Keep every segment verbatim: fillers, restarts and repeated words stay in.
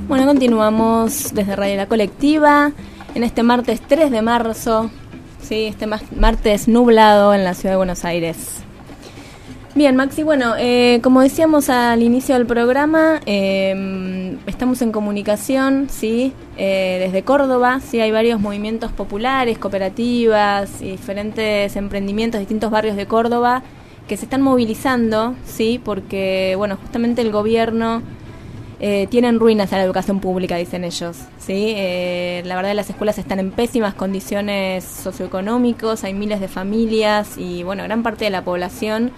Bueno, continuamos desde Radio La Colectiva en este martes tres de marzo, sí, este martes nublado en la ciudad de Buenos Aires. Bien, Maxi, bueno, eh, como decíamos al inicio del programa, eh, estamos en comunicación, sí, eh, desde Córdoba, sí, hay varios movimientos populares, cooperativas y diferentes emprendimientos, distintos barrios de Córdoba que se están movilizando, sí, porque, bueno, justamente el gobierno Eh, tienen ruinas a la educación pública, dicen ellos, ¿sí? Eh, la verdad, las escuelas están en pésimas condiciones socioeconómicas, hay miles de familias y, bueno, gran parte de la población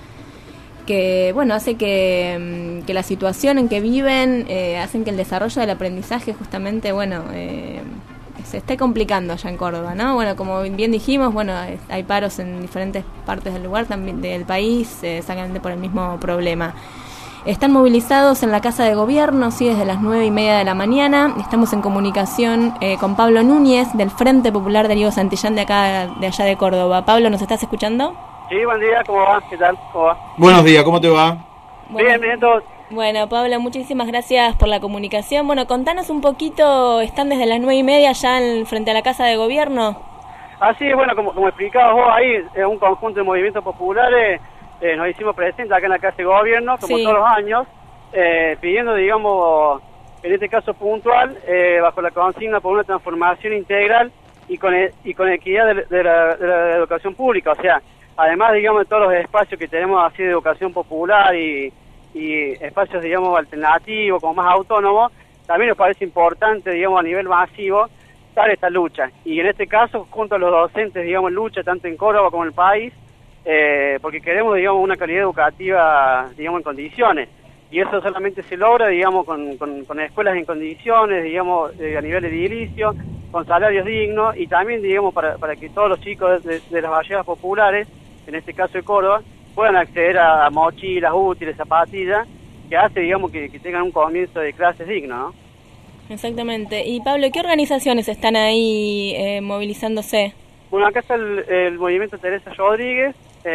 que, bueno, hace que, que la situación en que viven, eh, hacen que el desarrollo del aprendizaje justamente, bueno, eh, se esté complicando allá en Córdoba, ¿no? Bueno, como bien dijimos, bueno, hay paros en diferentes partes del lugar, también del país, eh, exactamente por el mismo problema. Están movilizados en la Casa de Gobierno, sí, desde las nueve y media de la mañana. Estamos en comunicación eh, con Pablo Núñez, del Frente Popular Darío Santillán, de acá, de allá de Córdoba. Pablo, ¿nos estás escuchando? Sí, buen día, ¿cómo va? ¿Qué tal? ¿Cómo va? Buenos días, ¿cómo te va? Bueno, bien, bien, todos. Bueno, Pablo, muchísimas gracias por la comunicación. Bueno, contanos un poquito, ¿están desde las nueve y media ya en, frente a la Casa de Gobierno? Así es, bueno, como, como explicabas vos ahí, es un conjunto de movimientos populares. Eh, nos hicimos presentes acá en la Casa de Gobierno, como sí. todos los años, eh, pidiendo, digamos, en este caso puntual, eh, bajo la consigna por una transformación integral y con e- y con equidad de, de, la, de la educación pública. O sea, además, digamos, de todos los espacios que tenemos así de educación popular y, y espacios, digamos, alternativos, como más autónomos, también nos parece importante, digamos, a nivel masivo, dar esta lucha. Y en este caso, junto a los docentes, digamos, lucha tanto en Córdoba como en el país, Eh, porque queremos, digamos, una calidad educativa, digamos, en condiciones, y eso solamente se logra, digamos, con, con, con escuelas en condiciones, digamos, eh, a nivel edilicio, con salarios dignos, y también, digamos, para, para que todos los chicos de, de las barriadas populares, en este caso de Córdoba, puedan acceder a mochilas, útiles, zapatillas, que hace, digamos, que, que tengan un comienzo de clases digno, ¿no? Exactamente. Y Pablo, ¿qué organizaciones están ahí eh, movilizándose? Bueno, acá está el, el movimiento Teresa Rodríguez,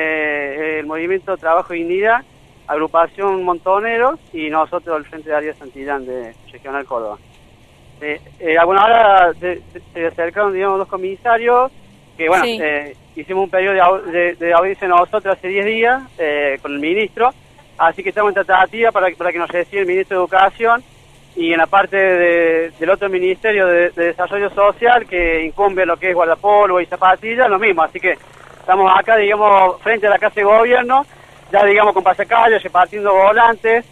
eh, el movimiento Trabajo y Dignidad, agrupación Montoneros y nosotros el Frente Darío Santillán de Regional Córdoba. Eh, eh, bueno, ahora se, se acercaron, digamos, dos comisarios que, bueno, sí. eh, hicimos un periodo de, au de, de audiencia nosotros hace diez días eh, con el ministro, así que estamos en tratativa para, para que nos reciba el ministro de Educación, y en la parte de, del otro Ministerio de, de Desarrollo Social, que incumbe lo que es guardapolvo y zapatillas, lo mismo. Así que estamos acá, digamos, frente a la Casa de Gobierno, ya, digamos, con pasacalles, repartiendo volantes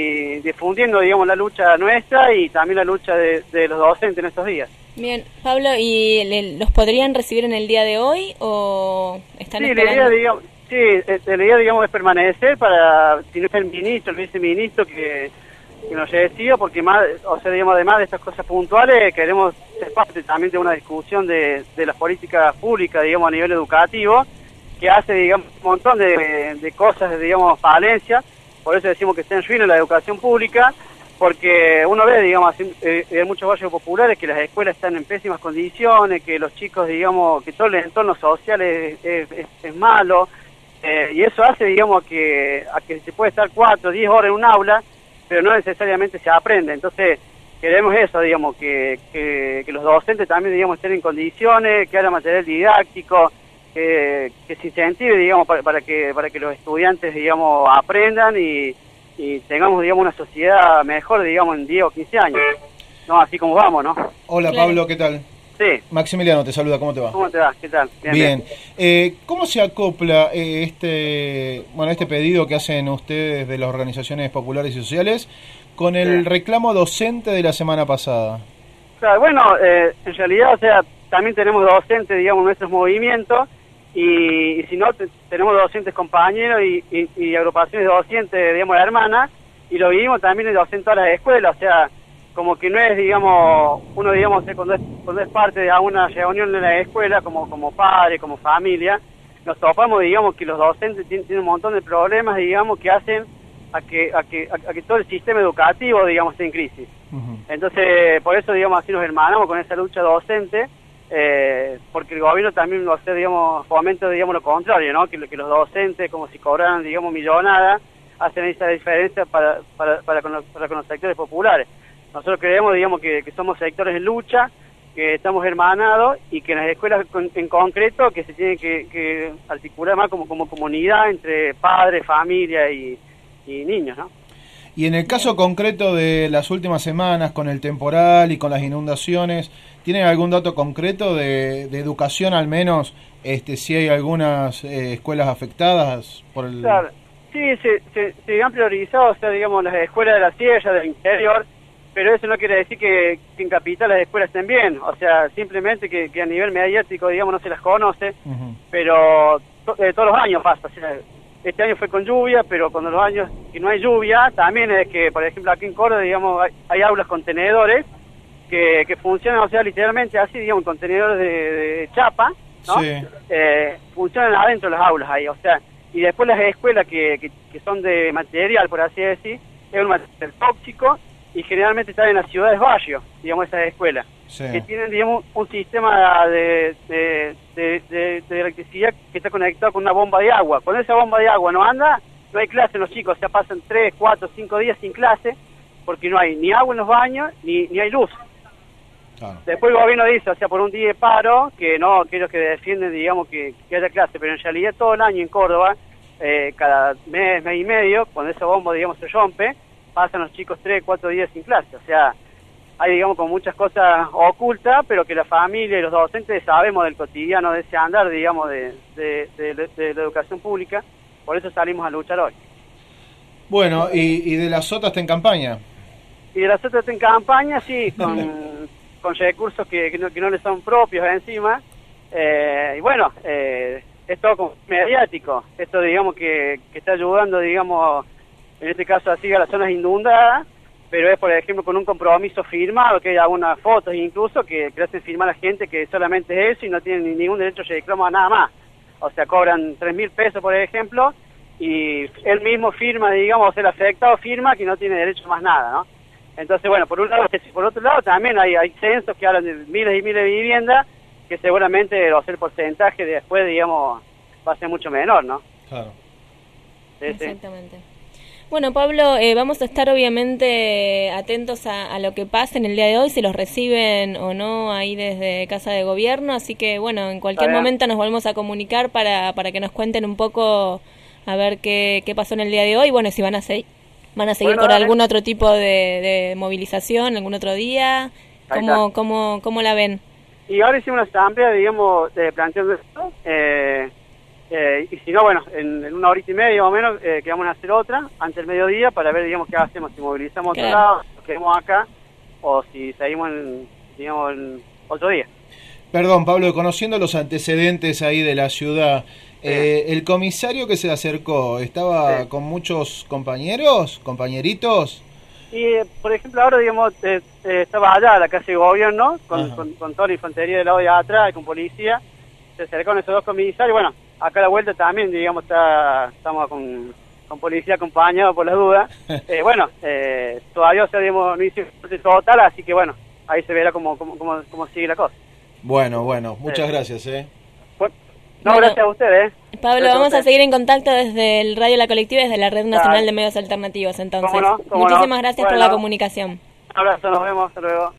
y difundiendo, digamos, la lucha nuestra y también la lucha de, de los docentes en estos días. Bien, Pablo, ¿y le, los podrían recibir en el día de hoy o están sí, esperando? La idea, digamos, sí, la idea, digamos, es permanecer para, si no es el ministro, el viceministro, que... que nos reciba, porque más, o sea, digamos, además de estas cosas puntuales, queremos ser parte también de una discusión de, de las políticas públicas, digamos, a nivel educativo, que hace, digamos, un montón de, de cosas, digamos, falencias. Por eso decimos que está en ruina la educación pública, porque uno ve, digamos, en, en muchos barrios populares que las escuelas están en pésimas condiciones, que los chicos, digamos, que todo el entorno social es, es, es, es malo, eh, y eso hace, digamos, que, a que se puede estar cuatro o diez horas en un aula, pero no necesariamente se aprende. Entonces queremos eso, digamos, que, que, que los docentes también, digamos, estén en condiciones, que haya material didáctico, que, que se incentive, digamos, para, para que para que los estudiantes, digamos, aprendan y, y tengamos, digamos, una sociedad mejor, digamos, en diez o quince años, no así como vamos, ¿no? Hola, claro. Pablo, ¿qué tal? Sí. Maximiliano te saluda, ¿cómo te va? ¿Cómo te va? ¿Qué tal? Bien. bien. Eh, ¿Cómo se acopla eh, este bueno este pedido que hacen ustedes de las organizaciones populares y sociales con el sí. reclamo docente de la semana pasada? Claro, bueno, eh, en realidad, o sea, también tenemos docentes, digamos, en nuestros movimientos, y, y si no, te, tenemos docentes compañeros y, y, y agrupaciones de docentes, digamos, hermanas, y lo vivimos también en docentes a las escuelas, o sea, como que no es, digamos, uno, digamos, cuando es, cuando es parte de una reunión en la escuela, como como padre, como familia, nos topamos, digamos, que los docentes tienen, tienen un montón de problemas, digamos, que hacen a que a que a, a que todo el sistema educativo, digamos, esté en crisis. Uh-huh. Entonces, por eso, digamos, así nos hermanamos con esa lucha docente, eh, porque el gobierno también, o sea, digamos, fomenta, digamos, lo contrario, ¿no? Que, que los docentes, como si cobraran, digamos, millonadas, hacen esa diferencia para para para con los, para con los sectores populares. Nosotros creemos, digamos, que, que somos sectores en lucha, que estamos hermanados y que en las escuelas con, en concreto que se tiene que, que articular más como, como comunidad entre padres, familia y, y niños, ¿no? Y en el caso concreto de las últimas semanas, con el temporal y con las inundaciones, ¿tienen algún dato concreto de, de educación al menos, este, si hay algunas eh, escuelas afectadas por el...? Claro, sí, se, se, se han priorizado, o sea, digamos, las escuelas de la sierra, del interior, pero eso no quiere decir que, que en Capital las escuelas estén bien, o sea, simplemente que, que a nivel mediático, digamos, no se las conoce, uh-huh. pero to, eh, todos los años pasa, o sea, este año fue con lluvia, pero cuando los años que no hay lluvia, también es que, por ejemplo, aquí en Córdoba, digamos, hay, hay aulas contenedores que, que funcionan, o sea, literalmente así, digamos, contenedores de, de chapa, ¿no? Sí. Eh, funcionan adentro de las aulas ahí, o sea, y después las escuelas que, que, que son de material, por así decir, es un material tóxico y generalmente están en las ciudades barrios, digamos, esas escuelas, sí. que tienen, digamos, un sistema de, de, de, de, de electricidad que está conectado con una bomba de agua. Cuando esa bomba de agua no anda, no hay clase los chicos, o sea, pasan tres, cuatro, cinco días sin clase porque no hay ni agua en los baños ni, ni hay luz. Claro. Después el gobierno dice, o sea, por un día de paro, que no, que ellos que defienden, digamos, que, que haya clase, pero en realidad todo el año en Córdoba, eh, cada mes, mes y medio, cuando esa bomba, digamos, se rompe, pasan los chicos tres, cuatro días sin clase, o sea, hay, digamos, con muchas cosas ocultas, pero que la familia y los docentes sabemos del cotidiano de ese andar, digamos, de, de, de, de, de la educación pública, por eso salimos a luchar hoy. Bueno, ¿y, y de la SOTA está en campaña? Y de la SOTA está en campaña, sí, con, con recursos que, que, no, que no le son propios encima, eh, y bueno, eh, es todo como mediático, esto, digamos, que, que está ayudando, digamos, en este caso así a las zonas inundadas, pero es, por ejemplo, con un compromiso firmado, que hay algunas fotos incluso que, que hacen firmar a la gente que solamente es eso y no tienen ni, ningún derecho de reclamo a nada más. O sea, cobran tres mil pesos, por ejemplo, y él mismo firma, digamos, el afectado firma que no tiene derecho a más nada, ¿no? Entonces, bueno, por un lado, por otro lado también hay, hay censos que hablan de miles y miles de viviendas, que seguramente o sea, el porcentaje de después, digamos, va a ser mucho menor, ¿no? Claro. Sí, exactamente. Sí. Bueno, Pablo, eh, vamos a estar obviamente atentos a, a lo que pase en el día de hoy, si los reciben o no ahí desde Casa de Gobierno, así que bueno, en cualquier momento nos volvemos a comunicar para, para que nos cuenten un poco a ver qué, qué pasó en el día de hoy, bueno, si van a, se van a seguir bueno, con dale. algún otro tipo de, de movilización, algún otro día, ¿cómo, cómo, cómo la ven? Y ahora hicimos una asamblea, digamos, de planteando esto, eh... Eh, y si no, bueno, en, en una horita y media más o menos, eh, que vamos a hacer otra, antes del mediodía, para ver, digamos, qué hacemos, si movilizamos claro. otro lado, si quedamos acá, o si seguimos, en, digamos, en otro día. Perdón, Pablo, conociendo los antecedentes ahí de la ciudad, sí. eh, ¿el comisario que se acercó estaba sí. con muchos compañeros, compañeritos? Y, eh, por ejemplo, ahora, digamos, eh, eh, estaba allá, la Casa de Gobierno, con, con, con toda la infantería del lado de atrás, y con policía, se acercaron esos dos comisarios, bueno, acá a la vuelta también, digamos, está, estamos con, con policía acompañado por las dudas. Eh, bueno, eh, todavía, o sea, digamos, no hice total, así que bueno, ahí se verá cómo, cómo, cómo, cómo sigue la cosa. Bueno, bueno, muchas eh. gracias, ¿eh? Bueno, no, bueno, gracias a ustedes. Pablo, gracias vamos a, a seguir en contacto desde el Radio La Colectiva y desde la Red Nacional claro. de Medios Alternativos, entonces. ¿Cómo no? ¿Cómo Muchísimas no? gracias bueno, por la comunicación. Un abrazo, nos vemos, hasta luego.